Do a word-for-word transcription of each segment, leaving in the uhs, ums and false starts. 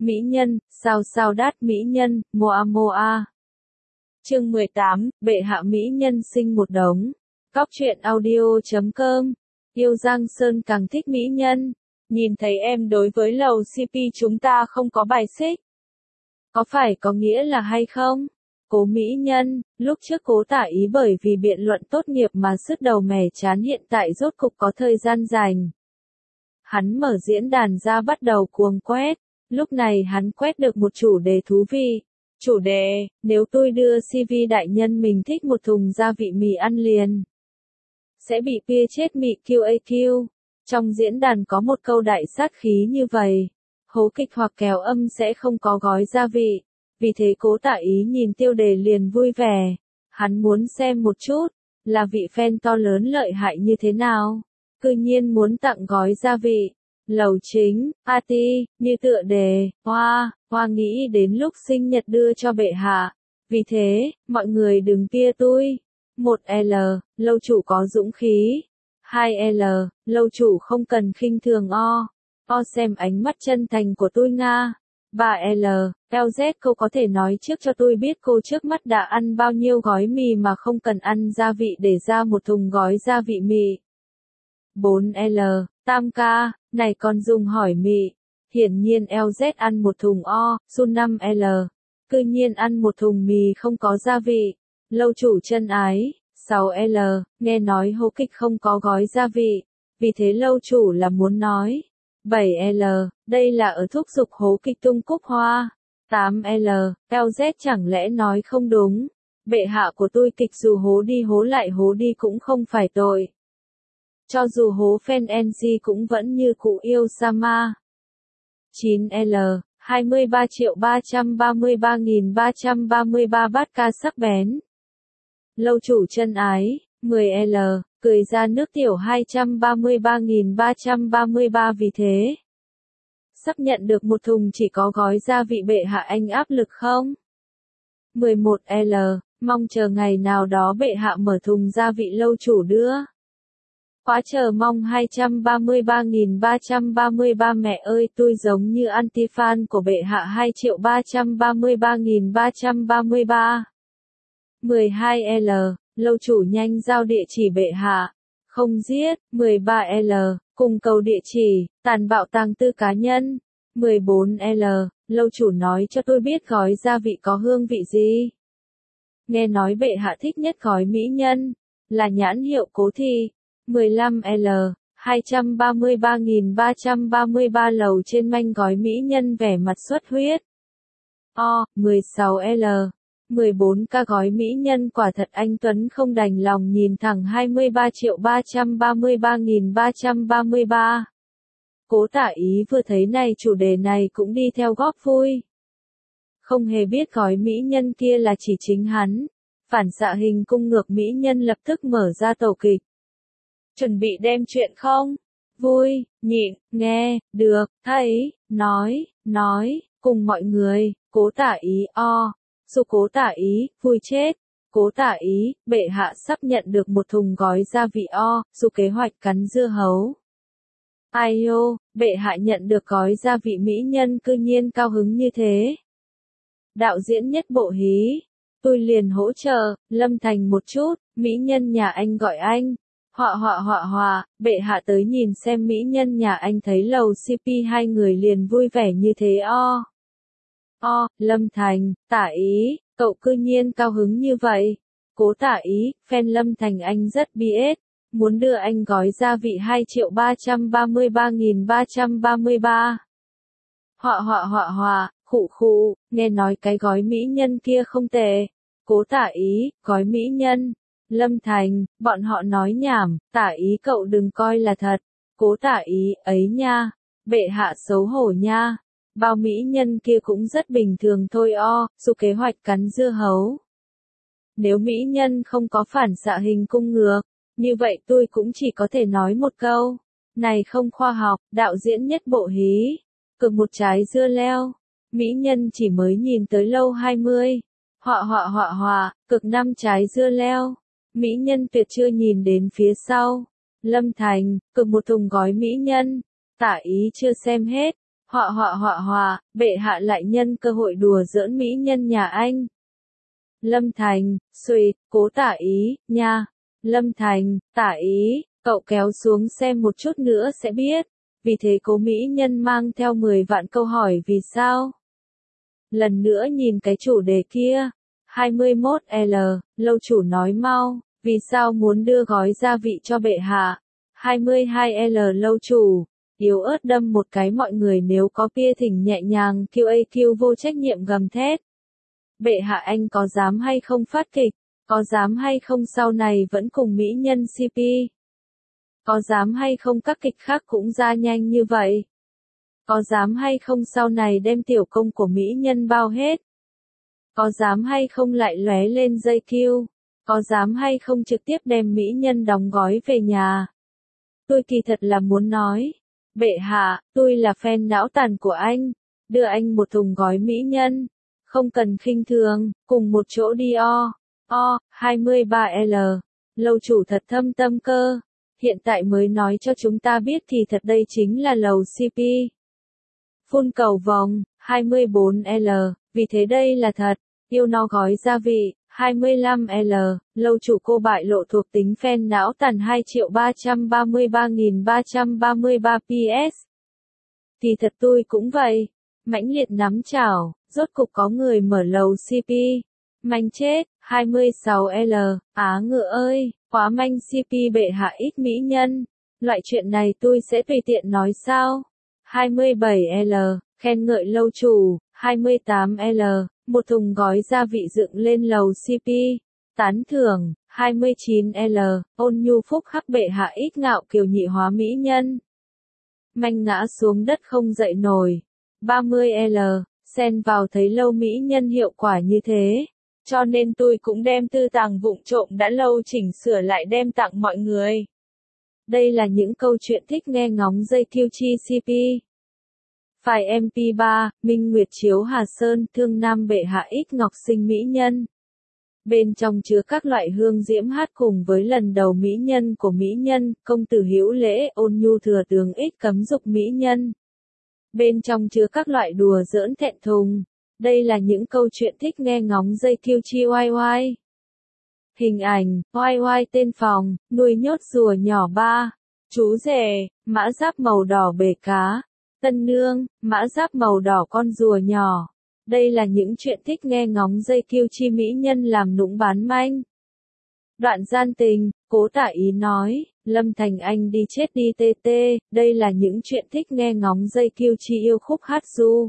Mỹ nhân, sao sao đát mỹ nhân, moa moa. Chương mười tám, bệ hạ mỹ nhân sinh một đống. Cóc truyện audio chấm com. Yêu Giang Sơn càng thích mỹ nhân. Nhìn thấy em đối với lầu xê pê chúng ta không có bài xích. Có phải có nghĩa là hay không? Cố mỹ nhân, lúc trước Cố tả ý bởi vì biện luận tốt nghiệp mà sứt đầu mẻ chán, hiện tại rốt cục có thời gian rảnh. Hắn mở diễn đàn ra bắt đầu cuồng quét. Lúc này hắn quét được một chủ đề thú vị. Chủ đề, nếu tôi đưa xê vê đại nhân mình thích một thùng gia vị mì ăn liền, sẽ bị pia chết mị quy a quy. Trong diễn đàn có một câu đại sát khí như vậy. Hố kịch hoặc kèo âm sẽ không có gói gia vị. Vì thế Cố tả ý nhìn tiêu đề liền vui vẻ. Hắn muốn xem một chút, là vị fan to lớn lợi hại như thế nào. Cư nhiên muốn tặng gói gia vị. Lầu chính, party, như tựa đề, hoa, hoa nghĩ đến lúc sinh nhật đưa cho bệ hạ. Vì thế, mọi người đừng pia tôi. một L, lâu chủ có dũng khí. hai L, lâu chủ không cần khinh thường o. O xem ánh mắt chân thành của tôi Nga. ba L, L Z cô có thể nói trước cho tôi biết cô trước mắt đã ăn bao nhiêu gói mì mà không cần ăn gia vị để ra một thùng gói gia vị mì. bốn L, Tam ca, này còn dùng hỏi mị. Hiển nhiên L Z ăn một thùng o, su năm L. Cư nhiên ăn một thùng mì không có gia vị. Lâu chủ chân ái. sáu L, nghe nói hố kịch không có gói gia vị. Vì thế lâu chủ là muốn nói. bảy L, đây là ở thúc giục hố kịch tung cúc hoa. tám L, L Z chẳng lẽ nói không đúng. Bệ hạ của tôi kịch dù hố đi hố lại hố đi cũng không phải tội. Cho dù hố fan en giê cũng vẫn như cụ yêu Sama. chín L, hai mươi ba triệu ba trăm ba mươi ba nghìn ba trăm ba mươi ba bát ca sắc bén. Lâu chủ chân ái. mười L, cười ra nước tiểu hai trăm ba mươi ba nghìn ba trăm ba mươi ba vì thế. Sắp nhận được một thùng chỉ có gói gia vị bệ hạ anh áp lực không? mười một L, mong chờ ngày nào đó bệ hạ mở thùng gia vị lâu chủ đưa. Quá chờ mong hai trăm ba mươi ba nghìn ba trăm ba mươi ba mẹ ơi tôi giống như anti-fan của bệ hạ hai triệu ba trăm ba mươi ba nghìn ba trăm ba mươi ba. mười hai L, lâu chủ nhanh giao địa chỉ bệ hạ. Không giết. mười ba L, cùng cầu địa chỉ, tàn bạo tàng tư cá nhân. mười bốn L, lâu chủ nói cho tôi biết gói gia vị có hương vị gì. Nghe nói bệ hạ thích nhất gói mỹ nhân, là nhãn hiệu Cố Thị. mười lăm L, hai trăm ba mươi ba nghìn ba trăm ba mươi ba lầu trên manh gói mỹ nhân vẻ mặt xuất huyết. O, mười sáu L, mười bốn K gói mỹ nhân quả thật anh Tuấn không đành lòng nhìn thẳng hai mươi ba triệu ba trăm ba mươi ba nghìn ba trăm ba mươi ba. Cố tả ý vừa thấy này chủ đề này cũng đi theo góp vui. Không hề biết gói mỹ nhân kia là chỉ chính hắn. Phản xạ hình cung ngược mỹ nhân lập tức mở ra tổ kịch. Chuẩn bị đem chuyện không? Vui, nhịn, nghe, được, thấy, nói, nói, cùng mọi người, cố tả ý o. Dù cố tả ý, vui chết. Cố tả ý, bệ hạ sắp nhận được một thùng gói gia vị o, dù kế hoạch cắn dưa hấu. Ai ô, bệ hạ nhận được gói gia vị mỹ nhân cư nhiên cao hứng như thế. Đạo diễn nhất bộ hí. Tôi liền hỗ trợ, Lâm Thành một chút, mỹ nhân nhà anh gọi anh. Họa họa họa họa, bệ hạ tới nhìn xem mỹ nhân nhà anh thấy lầu xê pê hai người liền vui vẻ như thế o. O, Lâm Thành, tả ý, cậu cư nhiên cao hứng như vậy. Cố tả ý, fan Lâm Thành anh rất bi ết, muốn đưa anh gói gia vị hai triệu ba trăm ba mươi ba nghìn ba trăm ba mươi ba. Họa họa họa họa, khụ khụ, nghe nói cái gói mỹ nhân kia không tệ. Cố tả ý, gói mỹ nhân. Lâm Thành, bọn họ nói nhảm, tả ý cậu đừng coi là thật. Cố tả ý, ấy nha, bệ hạ xấu hổ nha. Bao mỹ nhân kia cũng rất bình thường thôi o, dù kế hoạch cắn dưa hấu. Nếu mỹ nhân không có phản xạ hình cung ngược, như vậy tôi cũng chỉ có thể nói một câu. Này không khoa học, đạo diễn nhất bộ hí. Cực một trái dưa leo. Mỹ nhân chỉ mới nhìn tới lâu hai mươi. Họa họa họa họa, cực năm trái dưa leo. Mỹ nhân tuyệt chưa nhìn đến phía sau. Lâm Thành, cực một thùng gói mỹ nhân. Tả ý chưa xem hết. Họa họa họa họa, bệ hạ lại nhân cơ hội đùa giỡn mỹ nhân nhà anh. Lâm Thành, xuỵt, Cố Tả Ý, nha. Lâm Thành, Tả Ý, cậu kéo xuống xem một chút nữa sẽ biết. Vì thế Cố mỹ nhân mang theo mười vạn câu hỏi vì sao. Lần nữa nhìn cái chủ đề kia. hai mươi mốt L, lâu chủ nói mau, vì sao muốn đưa gói gia vị cho bệ hạ. hai mươi hai L lâu chủ, yếu ớt đâm một cái mọi người nếu có bia thỉnh nhẹ nhàng Q A Q vô trách nhiệm gầm thét. Bệ hạ anh có dám hay không phát kịch, có dám hay không sau này vẫn cùng mỹ nhân xê pê. Có dám hay không các kịch khác cũng ra nhanh như vậy. Có dám hay không sau này đem tiểu công của mỹ nhân bao hết. Có dám hay không lại lóe lên dây Q, có dám hay không trực tiếp đem mỹ nhân đóng gói về nhà. Tôi kỳ thật là muốn nói, bệ hạ, tôi là fan não tàn của anh, đưa anh một thùng gói mỹ nhân, không cần khinh thường, cùng một chỗ đi o, o, hai mươi ba L, lâu chủ thật thâm tâm cơ, hiện tại mới nói cho chúng ta biết thì thật đây chính là lầu xê pê. Phun cầu vòng, hai mươi bốn L, vì thế đây là thật, yêu nó gói gia vị. hai mươi lăm L, lâu chủ cô bại lộ thuộc tính fan não tàn hai triệu ba trăm ba mươi ba nghìn ba trăm ba mươi ba P S. Thì thật tôi cũng vậy. Mãnh liệt nắm chảo, rốt cục có người mở lầu xê pê. Manh chết, hai mươi sáu L, á ngựa ơi, quá manh xê pê bệ hạ ít mỹ nhân. Loại chuyện này tôi sẽ tùy tiện nói sao. hai mươi bảy L, khen ngợi lâu chủ. hai mươi tám L, một thùng gói gia vị dựng lên lầu xê pê. Tán thưởng, hai mươi chín L, ôn nhu phúc hắc bệ hạ ít ngạo kiều nhị hóa mỹ nhân. Manh ngã xuống đất không dậy nổi. ba mươi L, xen vào thấy lâu mỹ nhân hiệu quả như thế. Cho nên tôi cũng đem tư tàng vụng trộm đã lâu chỉnh sửa lại đem tặng mọi người. Đây là những câu chuyện thích nghe ngóng dây Q chi xê pê. File em pê ba, Minh Nguyệt chiếu Hà Sơn, thương nam bệ hạ ít ngọc sinh mỹ nhân. Bên trong chứa các loại hương diễm hát cùng với lần đầu mỹ nhân của mỹ nhân, công tử hữu lễ, ôn nhu thừa tướng ít cấm dục mỹ nhân. Bên trong chứa các loại đùa giỡn thẹn thùng. Đây là những câu chuyện thích nghe ngóng dây Q chi oai oai. Hình ảnh, oai oai tên phòng, nuôi nhốt rùa nhỏ ba. Chú rể, mã giáp màu đỏ bể cá. Tân nương, mã giáp màu đỏ con rùa nhỏ. Đây là những chuyện thích nghe ngóng dây Q chi mỹ nhân làm nũng bán manh. Đoạn gian tình, Cố Tả Ý nói, Lâm Thành anh đi chết đi tê tê, đây là những chuyện thích nghe ngóng dây Q chi yêu khúc hát du.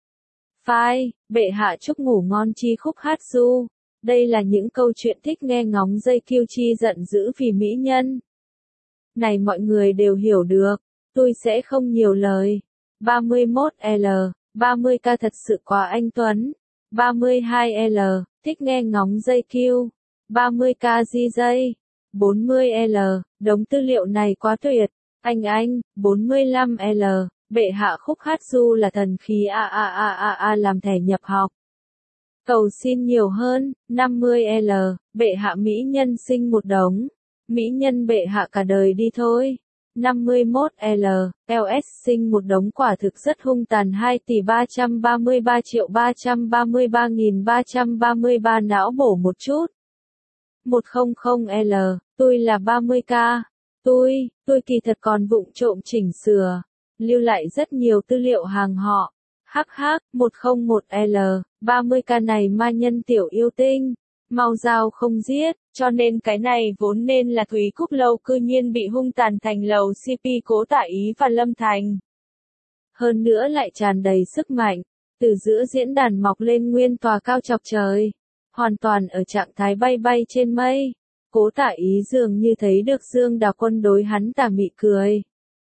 Phai, bệ hạ chúc ngủ ngon chi khúc hát du. Đây là những câu chuyện thích nghe ngóng dây Q chi giận dữ vì mỹ nhân. Này mọi người đều hiểu được, tôi sẽ không nhiều lời. ba mươi mốt L, ba mươi K thật sự quá anh Tuấn. ba mươi hai L, thích nghe ngóng dây Q. ba mươi K G J. bốn mươi L, đống tư liệu này quá tuyệt. Anh anh, bốn mươi lăm L, bệ hạ khúc hát du là thần khí a a a a a làm thẻ nhập học. Cầu xin nhiều hơn, năm mươi L, bệ hạ mỹ nhân sinh một đống. Mỹ nhân bệ hạ cả đời đi thôi. năm mươi mốt L, L S sinh một đống quả thực rất hung tàn hai tỷ ba trăm ba mươi ba triệu ba trăm ba mươi ba nghìn ba trăm ba mươi ba não bổ một chút. một trăm L, tôi là ba mươi K. Tôi, tôi kỳ thật còn vụng trộm chỉnh sửa, lưu lại rất nhiều tư liệu hàng họ. Hắc hắc, một không một L, ba mươi K này ma nhân tiểu yêu tinh. Mau giao không giết, cho nên cái này vốn nên là Thúy Cúc lâu cư nhiên bị hung tàn thành lầu xê pê Cố Tả Ý và Lâm Thành. Hơn nữa lại tràn đầy sức mạnh, từ giữa diễn đàn mọc lên nguyên tòa cao chọc trời, hoàn toàn ở trạng thái bay bay trên mây. Cố Tả Ý dường như thấy được Dương Đào Quân đối hắn tà mị cười.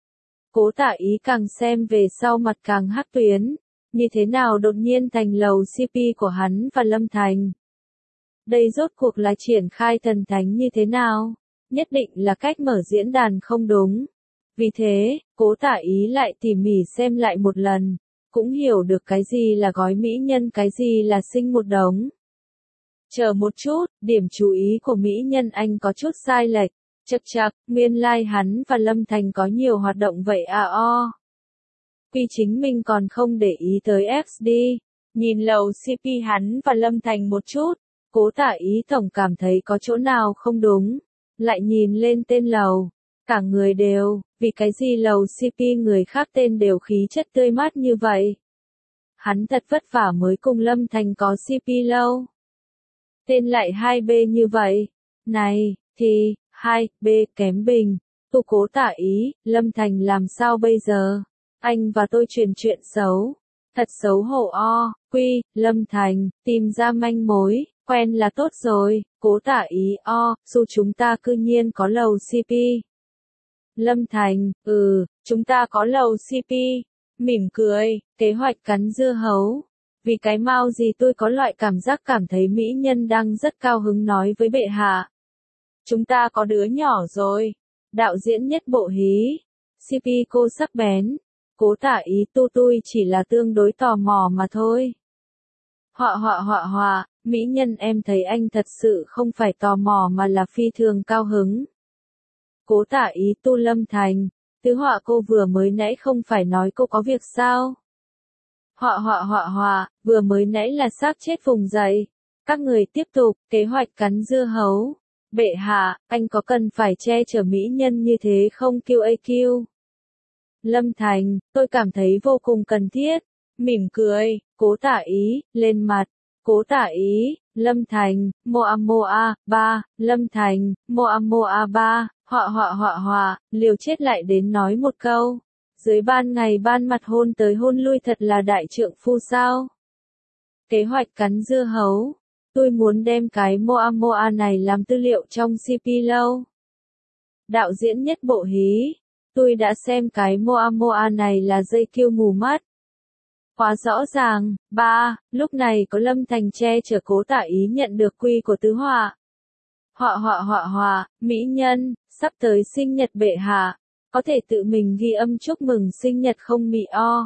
Cố Tả Ý càng xem về sau mặt càng hắc tuyến, như thế nào đột nhiên thành lầu xê pê của hắn và Lâm Thành. Đây rốt cuộc là triển khai thần thánh như thế nào? Nhất định là cách mở diễn đàn không đúng. Vì thế, Cố Tả Ý lại tỉ mỉ xem lại một lần, cũng hiểu được cái gì là gói mỹ nhân, cái gì là sinh một đống. Chờ một chút, điểm chú ý của mỹ nhân anh có chút sai lệch. Chậc chậc, nguyên lai like hắn và Lâm Thành có nhiều hoạt động vậy à o. Quy chính mình còn không để ý tới ích đi. Nhìn lầu xê pê hắn và Lâm Thành một chút, Cố Tả Ý tổng cảm thấy có chỗ nào không đúng. Lại nhìn lên tên lầu, cả người đều, vì cái gì lầu xê pê người khác tên đều khí chất tươi mát như vậy. Hắn thật vất vả mới cùng Lâm Thành có xê pê lâu. Tên lại hai B như vậy. Này, thì, hai B kém bình. Tu Cố Tả Ý, Lâm Thành làm sao bây giờ? Anh và tôi truyền chuyện xấu. Thật xấu hổ o, Quy, Lâm Thành, tìm ra manh mối, quen là tốt rồi, Cố Tả Ý o, dù chúng ta cư nhiên có lầu xê pê. Lâm Thành, ừ, chúng ta có lầu xê pê. Mỉm cười, kế hoạch cắn dưa hấu. Vì cái mau gì tôi có loại cảm giác cảm thấy mỹ nhân đang rất cao hứng nói với bệ hạ. Chúng ta có đứa nhỏ rồi. Đạo diễn Nhất Bộ hí. xê pê cô sắc bén. Cố Tả Ý tu tui chỉ là tương đối tò mò mà thôi. Họa họa họa họa, mỹ nhân em thấy anh thật sự không phải tò mò mà là phi thường cao hứng. Cố Tả Ý tu Lâm Thành. Tứ họa cô vừa mới nãy không phải nói cô có việc sao? Họa họa họa họa, vừa mới nãy là xác chết vùng dậy. Các người tiếp tục, kế hoạch cắn dưa hấu. Bệ hạ, anh có cần phải che chở mỹ nhân như thế không quy a quy? Lâm Thành, tôi cảm thấy vô cùng cần thiết. Mỉm cười, Cố Tả Ý, lên mặt. Cố Tả Ý, Lâm Thành, moa moa, ba, Lâm Thành, moa moa ba, họa họa họa họa, liều chết lại đến nói một câu. Dưới ban ngày ban mặt hôn tới hôn lui thật là đại trượng phu sao. Kế hoạch cắn dưa hấu. Tôi muốn đem cái moa moa này làm tư liệu trong xê pê lâu. Đạo diễn Nhất Bộ hí. Tôi đã xem cái moa moa này là dây kiêu mù mắt. Quá rõ ràng, ba, lúc này có Lâm Thành che chở Cố Tả Ý nhận được quy của tứ họa. Họa họa họa họa, mỹ nhân, sắp tới sinh nhật bệ hạ, có thể tự mình ghi âm chúc mừng sinh nhật không mị o.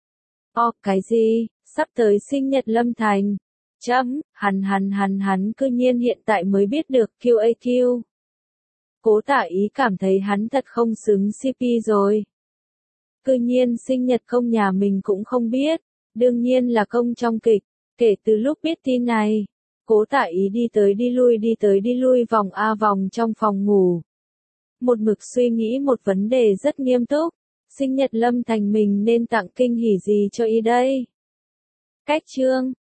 O, cái gì, sắp tới sinh nhật Lâm Thành. Chấm, hắn hắn hắn hắn cư nhiên hiện tại mới biết được quy a quy. Cố Tả Ý cảm thấy hắn thật không xứng xê pê rồi. Cư nhiên sinh nhật công nhà mình cũng không biết, đương nhiên là công trong kịch. Kể từ lúc biết tin này, Cố Tả Ý đi tới đi lui đi tới đi lui vòng a vòng trong phòng ngủ. Một mực suy nghĩ một vấn đề rất nghiêm túc, sinh nhật Lâm Thành mình nên tặng kinh hỉ gì cho y đây? Cách chương